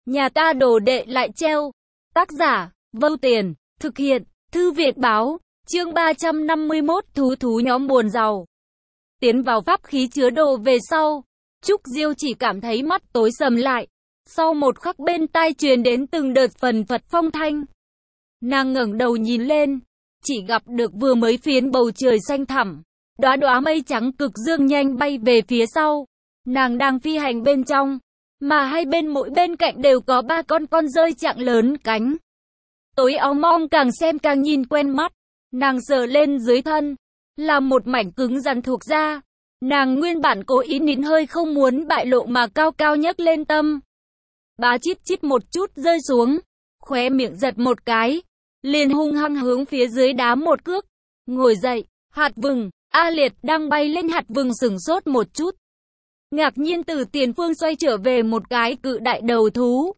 Nhà ta đồ đệ lại treo. Tác giả, Vâu Tiền, thực hiện, Thư viện báo, chương 351 thú thú nhóm buồn giàu. Tiến vào pháp khí chứa đồ về sau, Trúc Diêu chỉ cảm thấy mắt tối sầm lại. Sau một khắc bên tai truyền đến từng đợt phần phật phong thanh. Nàng ngẩng đầu nhìn lên, chỉ gặp được vừa mới phiến bầu trời xanh thẳm. Đóa đóa mây trắng cực dương nhanh bay về phía sau. Nàng đang phi hành bên trong, mà hai bên mỗi bên cạnh đều có ba con rơi trạng lớn cánh. Tối óng om càng xem càng nhìn quen mắt. Nàng sờ lên dưới thân, là một mảnh cứng rắn thuộc da. Nàng nguyên bản cố ý nín hơi không muốn bại lộ mà cao cao nhấc lên tâm. Bá chít chít một chút rơi xuống, khóe miệng giật một cái, liền hung hăng hướng phía dưới đá một cước. Ngồi dậy, hạt vừng, A Liệt đang bay lên hạt vừng sửng sốt một chút. Ngạc nhiên từ tiền phương xoay trở về một cái cự đại đầu thú.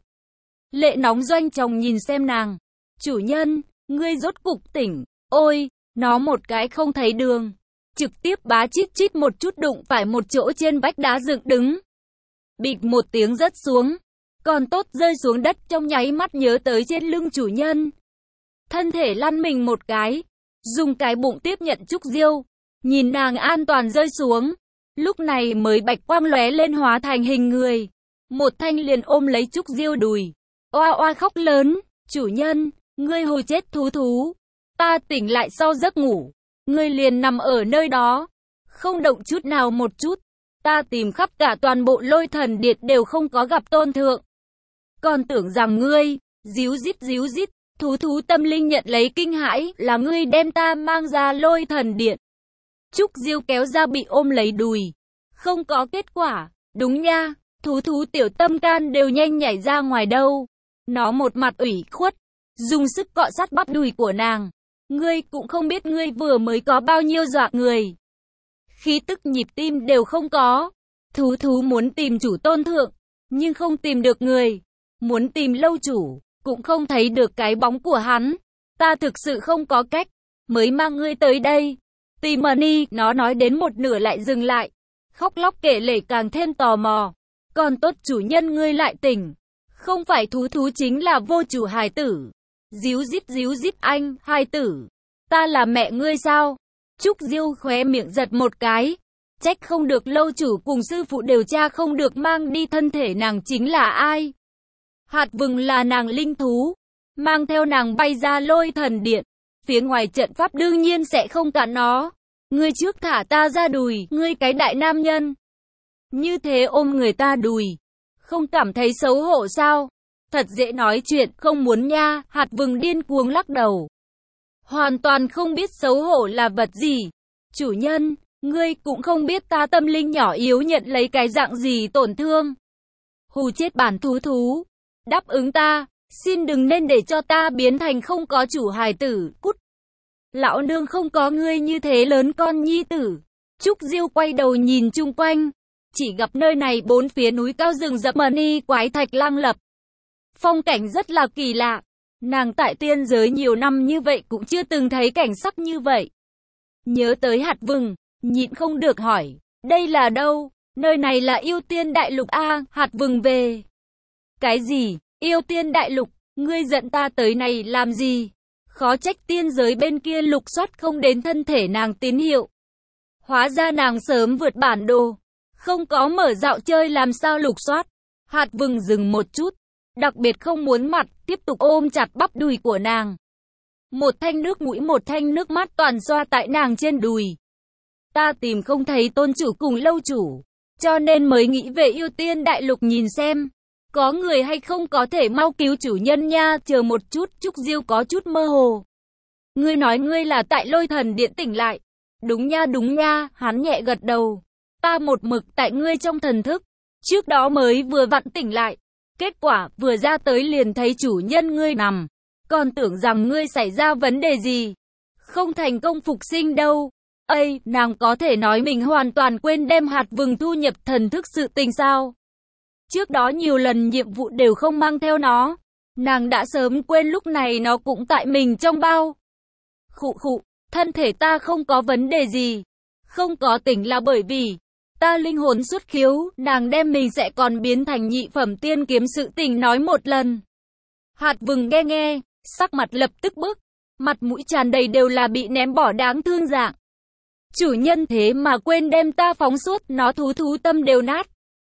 Lệ nóng doanh chồng nhìn xem nàng. Chủ nhân, ngươi rốt cục tỉnh. Ôi, nó một cái không thấy đường. Trực tiếp bá chít chít một chút đụng phải một chỗ trên vách đá dựng đứng. Bịch một tiếng rớt xuống. Còn tốt rơi xuống đất trong nháy mắt nhớ tới trên lưng chủ nhân. Thân thể lăn mình một cái. Dùng cái bụng tiếp nhận Trúc Diêu. Nhìn nàng an toàn rơi xuống. Lúc này mới bạch quang lóe lên hóa thành hình người. Một thanh liền ôm lấy Trúc Diêu đùi. Oa oa khóc lớn. Chủ nhân, ngươi hồi chết thú thú. Ta tỉnh lại sau giấc ngủ. Ngươi liền nằm ở nơi đó. Không động chút nào một chút. Ta tìm khắp cả toàn bộ Lôi Thần Điện đều không có gặp tôn thượng. Còn tưởng rằng ngươi, díu dít, thú thú tâm linh nhận lấy kinh hãi, là ngươi đem ta mang ra Lôi Thần Điện. Trúc Diêu kéo ra bị ôm lấy đùi. Không có kết quả, đúng nha, thú thú tiểu tâm can đều nhanh nhảy ra ngoài đâu. Nó một mặt ủy khuất, dùng sức cọ sát bắp đùi của nàng. Ngươi cũng không biết ngươi vừa mới có bao nhiêu dọa người. Khí tức nhịp tim đều không có. Thú thú muốn tìm chủ tôn thượng, nhưng không tìm được người. Muốn tìm lâu chủ, cũng không thấy được cái bóng của hắn. Ta thực sự không có cách, mới mang ngươi tới đây. Timony, nó nói đến một nửa lại dừng lại. Khóc lóc kể lể càng thêm tò mò. Còn tốt chủ nhân ngươi lại tỉnh. Không phải thú thú chính là vô chủ hài tử. Díu dít anh, hài tử. Ta là mẹ ngươi sao? Trúc Diêu khóe miệng giật một cái. Trách không được lâu chủ cùng sư phụ điều tra không được mang đi thân thể nàng chính là ai. Hạt vừng là nàng linh thú. Mang theo nàng bay ra Lôi Thần Điện. Phía ngoài trận pháp đương nhiên sẽ không cản nó. Ngươi trước thả ta ra đùi, ngươi cái đại nam nhân. Như thế ôm người ta đùi. Không cảm thấy xấu hổ sao? Thật dễ nói chuyện, không muốn nha. Hạt vừng điên cuồng lắc đầu. Hoàn toàn không biết xấu hổ là vật gì. Chủ nhân, ngươi cũng không biết ta tâm linh nhỏ yếu nhận lấy cái dạng gì tổn thương. Hù chết bản thú thú. Đáp ứng ta, xin đừng nên để cho ta biến thành không có chủ hài tử, cút. Lão nương không có ngươi như thế lớn con nhi tử. Trúc Diêu quay đầu nhìn chung quanh. Chỉ gặp nơi này bốn phía núi cao rừng rậm mani quái thạch lang lập. Phong cảnh rất là kỳ lạ. Nàng tại tiên giới nhiều năm như vậy cũng chưa từng thấy cảnh sắc như vậy. Nhớ tới hạt vừng, nhịn không được hỏi. Đây là đâu? Nơi này là yêu tiên đại lục a. Hạt vừng về. Cái gì? Yêu tiên đại lục? Ngươi dẫn ta tới này làm gì? Khó trách tiên giới bên kia lục soát không đến thân thể nàng tín hiệu. Hóa ra nàng sớm vượt bản đồ. Không có mở dạo chơi làm sao lục soát. Hạt vừng dừng một chút. Đặc biệt không muốn mặt, tiếp tục ôm chặt bắp đùi của nàng. Một thanh nước mũi một thanh nước mắt toàn xoa tại nàng trên đùi. Ta tìm không thấy tôn chủ cùng lâu chủ. Cho nên mới nghĩ về yêu tiên đại lục nhìn xem. Có người hay không có thể mau cứu chủ nhân nha. Chờ một chút, Trúc Diêu có chút mơ hồ. Ngươi nói ngươi là tại Lôi Thần Điện tỉnh lại. Đúng nha, hắn nhẹ gật đầu. Ta một mực tại ngươi trong thần thức. Trước đó mới vừa vặn tỉnh lại. Kết quả vừa ra tới liền thấy chủ nhân ngươi nằm. Còn tưởng rằng ngươi xảy ra vấn đề gì. Không thành công phục sinh đâu. Ây, nàng có thể nói mình hoàn toàn quên đem hạt vừng thu nhập thần thức sự tình sao. Trước đó nhiều lần nhiệm vụ đều không mang theo nó. Nàng đã sớm quên lúc này nó cũng tại mình trong bao. Khụ, thân thể ta không có vấn đề gì. Không có tỉnh là bởi vì ta linh hồn xuất khiếu, nàng đem mình sẽ còn biến thành nhị phẩm tiên kiếm sự tình nói một lần. Hạt Vừng nghe, sắc mặt lập tức bức, mặt mũi tràn đầy đều là bị ném bỏ đáng thương dạng. Chủ nhân thế mà quên đem ta phóng suốt, nó thú tâm đều nát.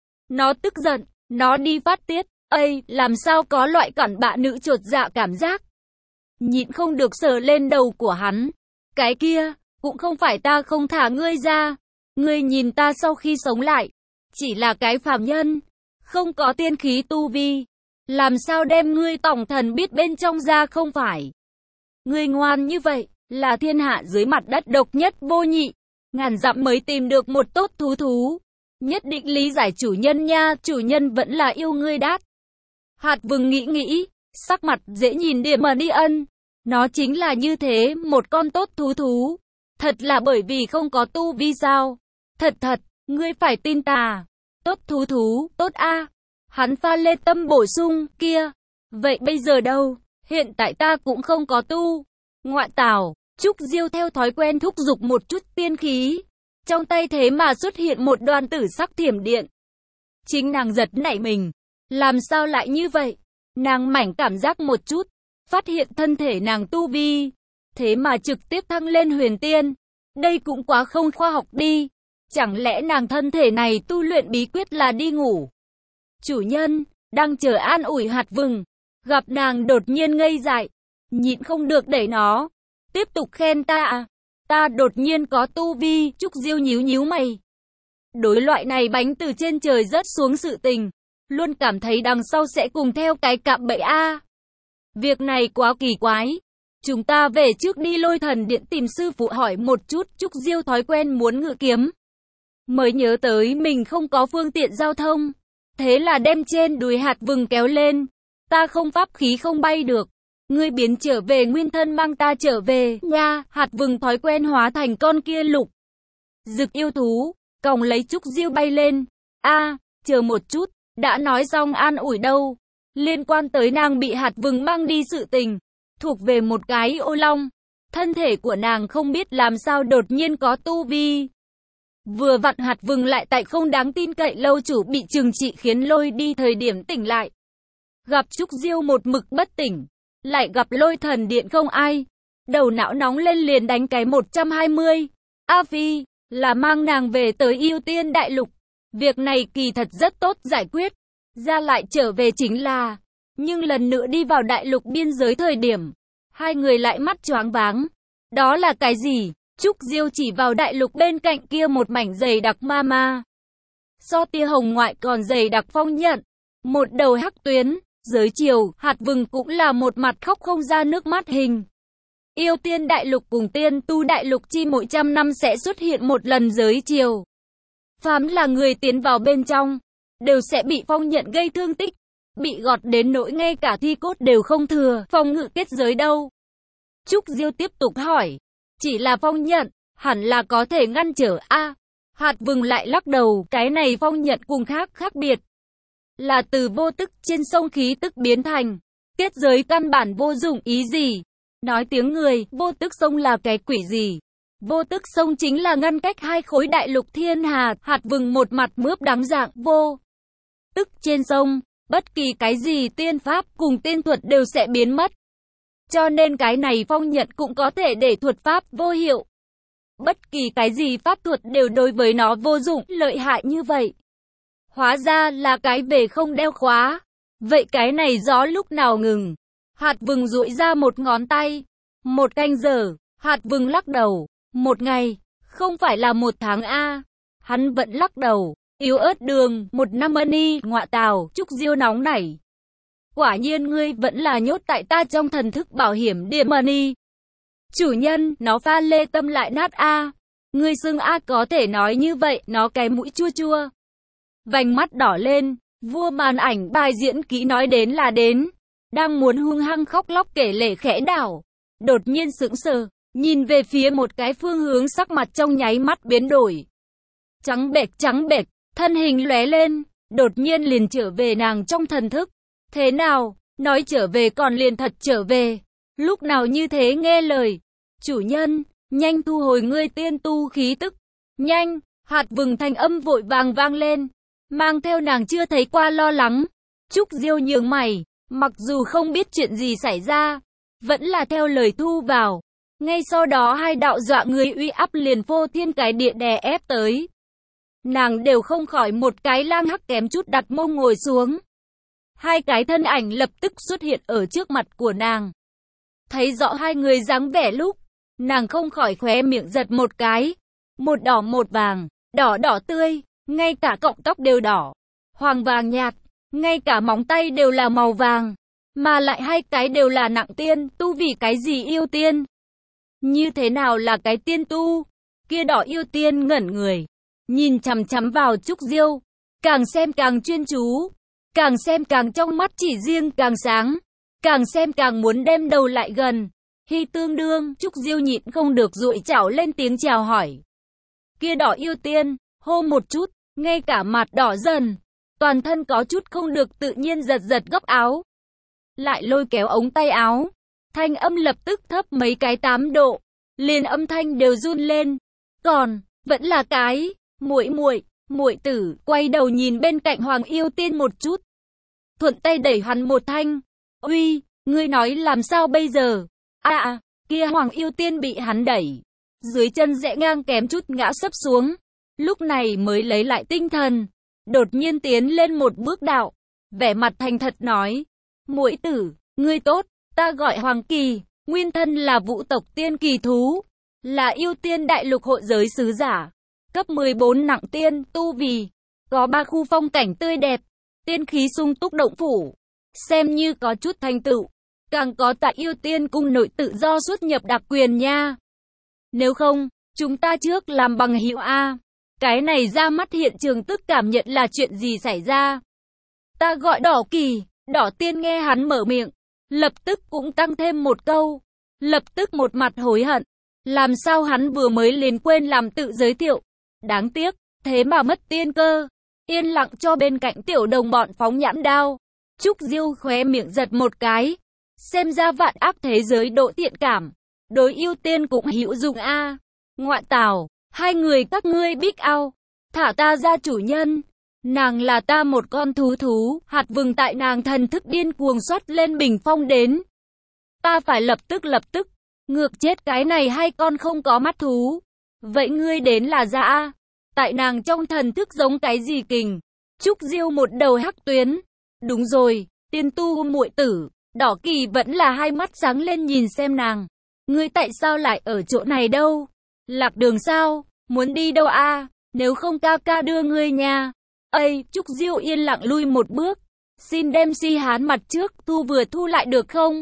Nó tức giận, nó đi phát tiết, làm sao có loại cặn bạ nữ chột dạ cảm giác. Nhịn không được sờ lên đầu của hắn. Cái kia, cũng không phải ta không thả ngươi ra. Ngươi nhìn ta sau khi sống lại, chỉ là cái phàm nhân, không có tiên khí tu vi. Làm sao đem ngươi tổng thần biết bên trong ra không phải. Ngươi ngoan như vậy, là thiên hạ dưới mặt đất độc nhất vô nhị. Ngàn dặm mới tìm được một tốt thú. Nhất định lý giải chủ nhân nha, chủ nhân vẫn là yêu ngươi đát. Hạt Vừng nghĩ, sắc mặt dễ nhìn điểm mà đi ân. Nó chính là như thế, một con tốt thú. Thật là bởi vì không có tu vi sao? Thật, ngươi phải tin ta. Tốt thú, tốt a. Hắn pha lê tâm bổ sung, kia. Vậy bây giờ đâu? Hiện tại ta cũng không có tu. Ngoại tảo, Trúc Diêu theo thói quen thúc giục một chút tiên khí. Trong tay thế mà xuất hiện một đoàn tử sắc thiểm điện. Chính nàng giật nảy mình. Làm sao lại như vậy? Nàng mảnh cảm giác một chút. Phát hiện thân thể nàng tu vi. Thế mà trực tiếp thăng lên huyền tiên. Đây cũng quá không khoa học đi. Chẳng lẽ nàng thân thể này tu luyện bí quyết là đi ngủ? Chủ nhân, đang chờ an ủi Hạt Vừng. Gặp nàng đột nhiên ngây dại. Nhịn không được đẩy nó. Tiếp tục khen ta à? Ta đột nhiên có tu vi. Trúc Diêu nhíu mày. Đối loại này bánh từ trên trời rớt xuống sự tình. Luôn cảm thấy đằng sau sẽ cùng theo cái cạm bẫy a. Việc này quá kỳ quái. Chúng ta về trước đi Lôi Thần Điện tìm sư phụ hỏi một chút. Trúc Diêu thói quen muốn ngự kiếm. Mới nhớ tới mình không có phương tiện giao thông. Thế là đem trên đùi Hạt Vừng kéo lên. Ta không pháp khí không bay được. Ngươi biến trở về nguyên thân mang ta trở về nha. Hạt Vừng thói quen hóa thành con kia lục dực yêu thú. Còng lấy Trúc Diêu bay lên. Chờ một chút. Đã nói xong an ủi đâu. Liên quan tới nàng bị Hạt Vừng mang đi sự tình. Thuộc về một cái ô long. Thân thể của nàng không biết làm sao đột nhiên có tu vi. Vừa vặn Hạt Vừng lại tại không đáng tin cậy lâu chủ bị trừng trị khiến lôi đi thời điểm tỉnh lại. Gặp Trúc Diêu một mực bất tỉnh. Lại gặp Lôi Thần Điện không ai. Đầu não nóng lên liền đánh cái 120. A Phi, là mang nàng về tới Yêu Tiên Đại Lục. Việc này kỳ thật rất tốt giải quyết. Ra lại trở về chính là. Nhưng lần nữa đi vào đại lục biên giới thời điểm. Hai người lại mắt choáng váng. Đó là cái gì? Trúc Diêu chỉ vào đại lục bên cạnh kia một mảnh dày đặc ma. So tia hồng ngoại còn dày đặc phong nhận. Một đầu hắc tuyến. Giới chiều, Hạt Vừng cũng là một mặt khóc không ra nước mắt hình. Yêu Tiên Đại Lục cùng Tiên Tu Đại Lục chi mỗi trăm năm sẽ xuất hiện một lần giới chiều. Phàm là người tiến vào bên trong, đều sẽ bị phong nhận gây thương tích, bị gọt đến nỗi ngay cả thi cốt đều không thừa. Phong ngự kết giới đâu? Trúc Diêu tiếp tục hỏi. Chỉ là phong nhận, hẳn là có thể ngăn trở a. Hạt Vừng lại lắc đầu, cái này phong nhận cùng khác biệt. Là từ vô tức trên sông khí tức biến thành. Kết giới căn bản vô dụng ý gì? Nói tiếng người, vô tức sông là cái quỷ gì? Vô tức sông chính là ngăn cách hai khối đại lục thiên hà. Hạt Vừng một mặt mướp đắng dạng vô tức trên sông. Bất kỳ cái gì tiên pháp cùng tiên thuật đều sẽ biến mất. Cho nên cái này phong nhận cũng có thể để thuật pháp vô hiệu. Bất kỳ cái gì pháp thuật đều đối với nó vô dụng, lợi hại như vậy. Hóa ra là cái về không đeo khóa. Vậy cái này gió lúc nào ngừng? Hạt Vừng duỗi ra một ngón tay. 1 canh giờ. Hạt Vừng lắc đầu. 1 ngày. Không phải là 1 tháng a. Hắn vẫn lắc đầu. Yếu ớt đường. 1 năm y. Ngọa tào. Trúc Diêu nóng nảy. Quả nhiên ngươi vẫn là nhốt tại ta trong thần thức bảo hiểm điểm y. Chủ nhân, nó pha lê tâm lại nát a. Ngươi xưng a có thể nói như vậy. Nó cái mũi chua chua. Vành mắt đỏ lên. Vua màn ảnh bài diễn kỹ nói đến là đến. Đang muốn hung hăng khóc lóc kể lể khẽ đảo. Đột nhiên sững sờ. Nhìn về phía một cái phương hướng, sắc mặt trong nháy mắt biến đổi. Trắng bệch, thân hình lóe lên. Đột nhiên liền trở về nàng trong thần thức. Thế nào? Nói trở về còn liền thật trở về. Lúc nào như thế nghe lời. Chủ nhân, nhanh thu hồi ngươi tiên tu khí tức. Nhanh! Hạt Vừng thanh âm vội vàng vang lên, mang theo nàng chưa thấy qua lo lắng. Trúc Diêu nhướng mày, mặc dù không biết chuyện gì xảy ra, vẫn là theo lời thu vào. Ngay sau đó hai đạo dọa người uy áp liền phô thiên cái địa đè ép tới. Nàng đều không khỏi một cái lang hắc kém chút đặt mông ngồi xuống. Hai cái thân ảnh lập tức xuất hiện ở trước mặt của nàng. Thấy rõ hai người dáng vẻ lúc, nàng không khỏi khóe miệng giật một cái. Một đỏ một vàng, đỏ đỏ tươi, ngay cả cọng tóc đều đỏ. Hoàng vàng nhạt, ngay cả móng tay đều là màu vàng. Mà lại hai cái đều là nặng tiên, tu vì cái gì yêu tiên? Như thế nào là cái tiên tu? Kia đỏ yêu tiên ngẩn người, nhìn chằm chằm vào Trúc Diêu, càng xem càng chuyên chú, càng xem càng trong mắt chỉ riêng càng sáng, càng xem càng muốn đem đầu lại gần. Hy tương đương, Trúc Diêu nhịn không được dụi chảo lên tiếng chào hỏi. Kia đỏ yêu tiên, hô một chút, ngay cả mặt đỏ dần, toàn thân có chút không được tự nhiên giật giật góc áo. Lại lôi kéo ống tay áo, thanh âm lập tức thấp mấy cái 8 độ, liền âm thanh đều run lên. Còn, vẫn là cái, muội tử, quay đầu nhìn bên cạnh Hoàng yêu tiên một chút. Thuận tay đẩy hắn một thanh. Uy, ngươi nói làm sao bây giờ? Kia Hoàng yêu tiên bị hắn đẩy. Dưới chân rẽ ngang kém chút ngã sấp xuống. Lúc này mới lấy lại tinh thần. Đột nhiên tiến lên một bước đạo. Vẻ mặt thành thật nói. Muội tử, ngươi tốt, ta gọi Hoàng Kỳ, nguyên thân là Vũ tộc tiên kỳ thú. Là yêu tiên đại lục hội giới sứ giả. Cấp 14 nặng tiên, tu vì. Có 3 khu phong cảnh tươi đẹp. Tiên khí sung túc động phủ. Xem như có chút thành tựu. Càng có tại yêu tiên cung nội tự do xuất nhập đặc quyền nha. Nếu không, chúng ta trước làm bằng hữu A. Cái này ra mắt hiện trường tức cảm nhận là chuyện gì xảy ra. Ta gọi Đỏ Kỳ, Đỏ tiên nghe hắn mở miệng. Lập tức cũng tăng thêm một câu. Lập tức một mặt hối hận. Làm sao hắn vừa mới liền quên làm tự giới thiệu. Đáng tiếc, thế mà mất tiên cơ. Yên lặng cho bên cạnh tiểu đồng bọn phóng nhãn đao. Trúc Diêu khóe miệng giật một cái. Xem ra vạn ác thế giới độ thiện cảm. Đối yêu tiên cũng hữu dụng a. Ngoại tảo, hai người các ngươi bích ao. Thả ta ra chủ nhân. Nàng là ta một con thú. Hạt Vừng tại nàng thần thức điên cuồng xuất lên bình phong đến. Ta phải lập tức. Ngược chết cái này hai con không có mắt thú. Vậy ngươi đến là ra a. Tại nàng trong thần thức giống cái gì kình. Trúc Diêu một đầu hắc tuyến. Đúng rồi, tiên tu muội tử. Đỏ Kỳ vẫn là hai mắt sáng lên nhìn xem nàng. Ngươi tại sao lại ở chỗ này đâu? Lạc đường sao? Muốn đi đâu a? Nếu không ca ca đưa ngươi nha. Ây, Trúc Diêu yên lặng lui một bước. Xin đem si hán mặt trước vừa thu lại được không?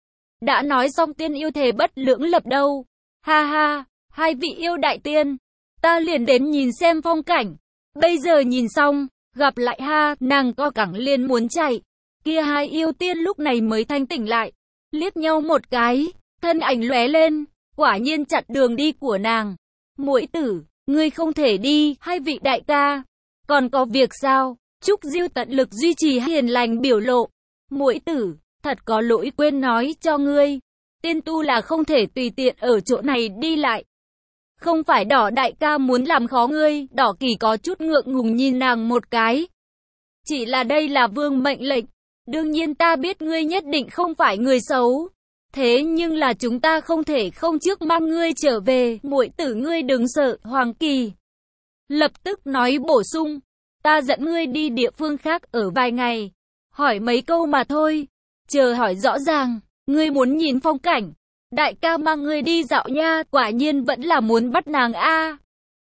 Đã nói xong tiên yêu thể bất lưỡng lập đâu. Ha ha, hai vị yêu đại tiên. Ta liền đến nhìn xem phong cảnh. Bây giờ nhìn xong, gặp lại ha, nàng co cẳng liền muốn chạy. Kia hai yêu tiên lúc này mới thanh tỉnh lại. Liếc nhau một cái, thân ảnh lóe lên, quả nhiên chặn đường đi của nàng. Muội tử, ngươi không thể đi, hai vị đại ca. Còn có việc sao? Trúc Diêu tận lực duy trì hiền lành biểu lộ. Muội tử, thật có lỗi quên nói cho ngươi. Tiên tu là không thể tùy tiện ở chỗ này đi lại. Không phải Đỏ đại ca muốn làm khó ngươi. Đỏ Kỳ có chút ngượng ngùng nhìn nàng một cái. Chỉ là đây là vương mệnh lệnh. Đương nhiên ta biết ngươi nhất định không phải người xấu. Thế nhưng là chúng ta không thể không trước mang ngươi trở về. Muội tử ngươi đừng sợ. Hoàng Kỳ lập tức nói bổ sung. Ta dẫn ngươi đi địa phương khác ở vài ngày. Hỏi mấy câu mà thôi. Chờ hỏi rõ ràng. Ngươi muốn nhìn phong cảnh. Đại ca mang ngươi đi dạo nha. Quả nhiên vẫn là muốn bắt nàng a.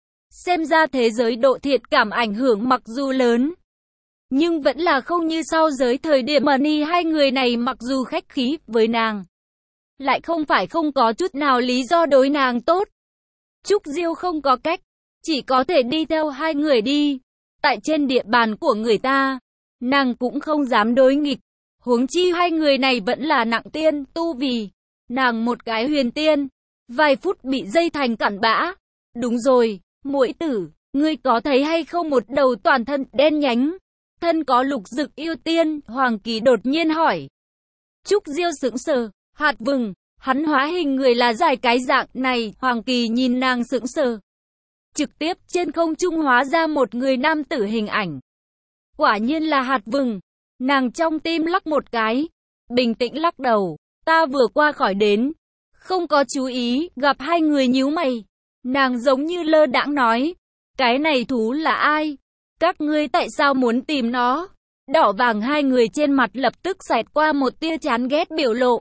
Xem ra thế giới độ thiện cảm ảnh hưởng mặc dù lớn. Nhưng vẫn là không như sau giới thời điểm mà hai người này mặc dù khách khí với nàng. Lại không phải không có chút nào lý do đối nàng tốt. Trúc Diêu không có cách. Chỉ có thể đi theo hai người đi. Tại trên địa bàn của người ta. Nàng cũng không dám đối nghịch. Huống chi hai người này vẫn là nặng tiên tu vì. Nàng một cái huyền tiên. Vài phút bị dây thành cặn bã. Đúng rồi, muội tử. Ngươi có thấy hay không một đầu toàn thân đen nhánh. Thân có lục dực yêu tiên. Hoàng Kỳ đột nhiên hỏi. Trúc Diêu sững sờ. Hạt Vừng. Hắn hóa hình người là dài cái dạng này. Hoàng Kỳ nhìn nàng sững sờ. trực tiếp trên không trung hóa ra một người nam tử hình ảnh. Quả nhiên là Hạt Vừng. Nàng trong tim lắc một cái, bình tĩnh lắc đầu. Ta vừa qua khỏi đến, không có chú ý, gặp hai người nhíu mày. Nàng giống như lơ đãng nói, cái này thú là ai? Các ngươi tại sao muốn tìm nó? Đỏ vàng hai người trên mặt lập tức xẹt qua một tia chán ghét biểu lộ.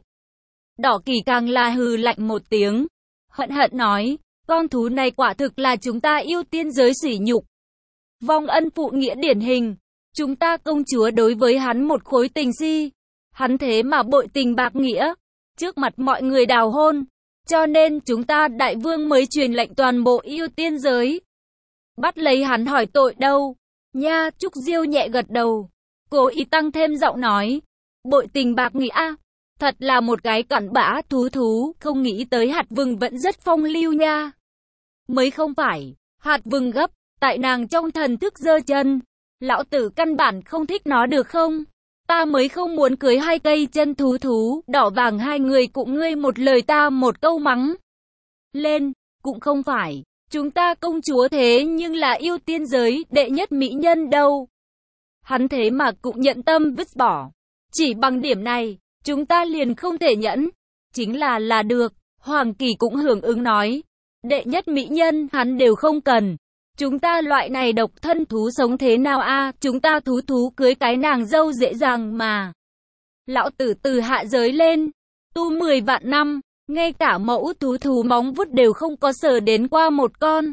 Đỏ Kỳ càng là hừ lạnh một tiếng, hận hận nói, con thú này quả thực là chúng ta yêu tiên giới sỉ nhục. Vong ân phụ nghĩa điển hình, chúng ta công chúa đối với hắn một khối tình si, hắn thế mà bội tình bạc nghĩa, trước mặt mọi người đào hôn, cho nên chúng ta đại vương mới truyền lệnh toàn bộ yêu tiên giới bắt lấy hắn hỏi tội đâu. Nha, Trúc Diêu nhẹ gật đầu, cố ý tăng thêm giọng nói, bội tình bạc nghĩa, thật là một cái cặn bã thú, không nghĩ tới Hạt Vừng vẫn rất phong lưu nha. Mới không phải, Hạt Vừng gấp, tại nàng trong thần thức giơ chân, lão tử căn bản không thích nó được không? Ta mới không muốn cưới hai cây chân thú, đỏ vàng hai người cũng ngươi một lời ta một câu mắng lên, cũng không phải, chúng ta công chúa thế nhưng là yêu tiên giới đệ nhất mỹ nhân đâu. Hắn thế mà cũng nhận tâm vứt bỏ, chỉ bằng điểm này, chúng ta liền không thể nhẫn, chính là được. Hoàng Kỳ cũng hưởng ứng nói, đệ nhất mỹ nhân hắn đều không cần. Chúng ta loại này độc thân thú sống thế nào a? Chúng ta thú cưới cái nàng dâu dễ dàng mà. Lão tử từ hạ giới lên, tu 10 vạn năm, ngay cả mẫu thú móng vuốt đều không có sờ đến qua một con.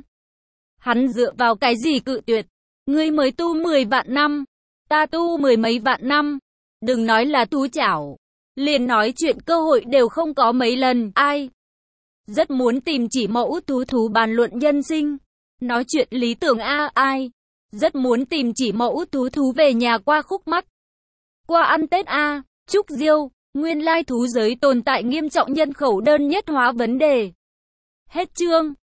Hắn dựa vào cái gì cự tuyệt? Ngươi mới tu 10 vạn năm, ta tu 10 mấy vạn năm. Đừng nói là thú chảo, liền nói chuyện cơ hội đều không có mấy lần. Ai rất muốn tìm chỉ mẫu thú bàn luận nhân sinh, nói chuyện lý tưởng ai rất muốn tìm chỉ mẫu thú về nhà qua khúc mắc, qua ăn Tết Trúc Diêu, nguyên lai thú giới tồn tại nghiêm trọng nhân khẩu đơn nhất hóa vấn đề. Hết chương.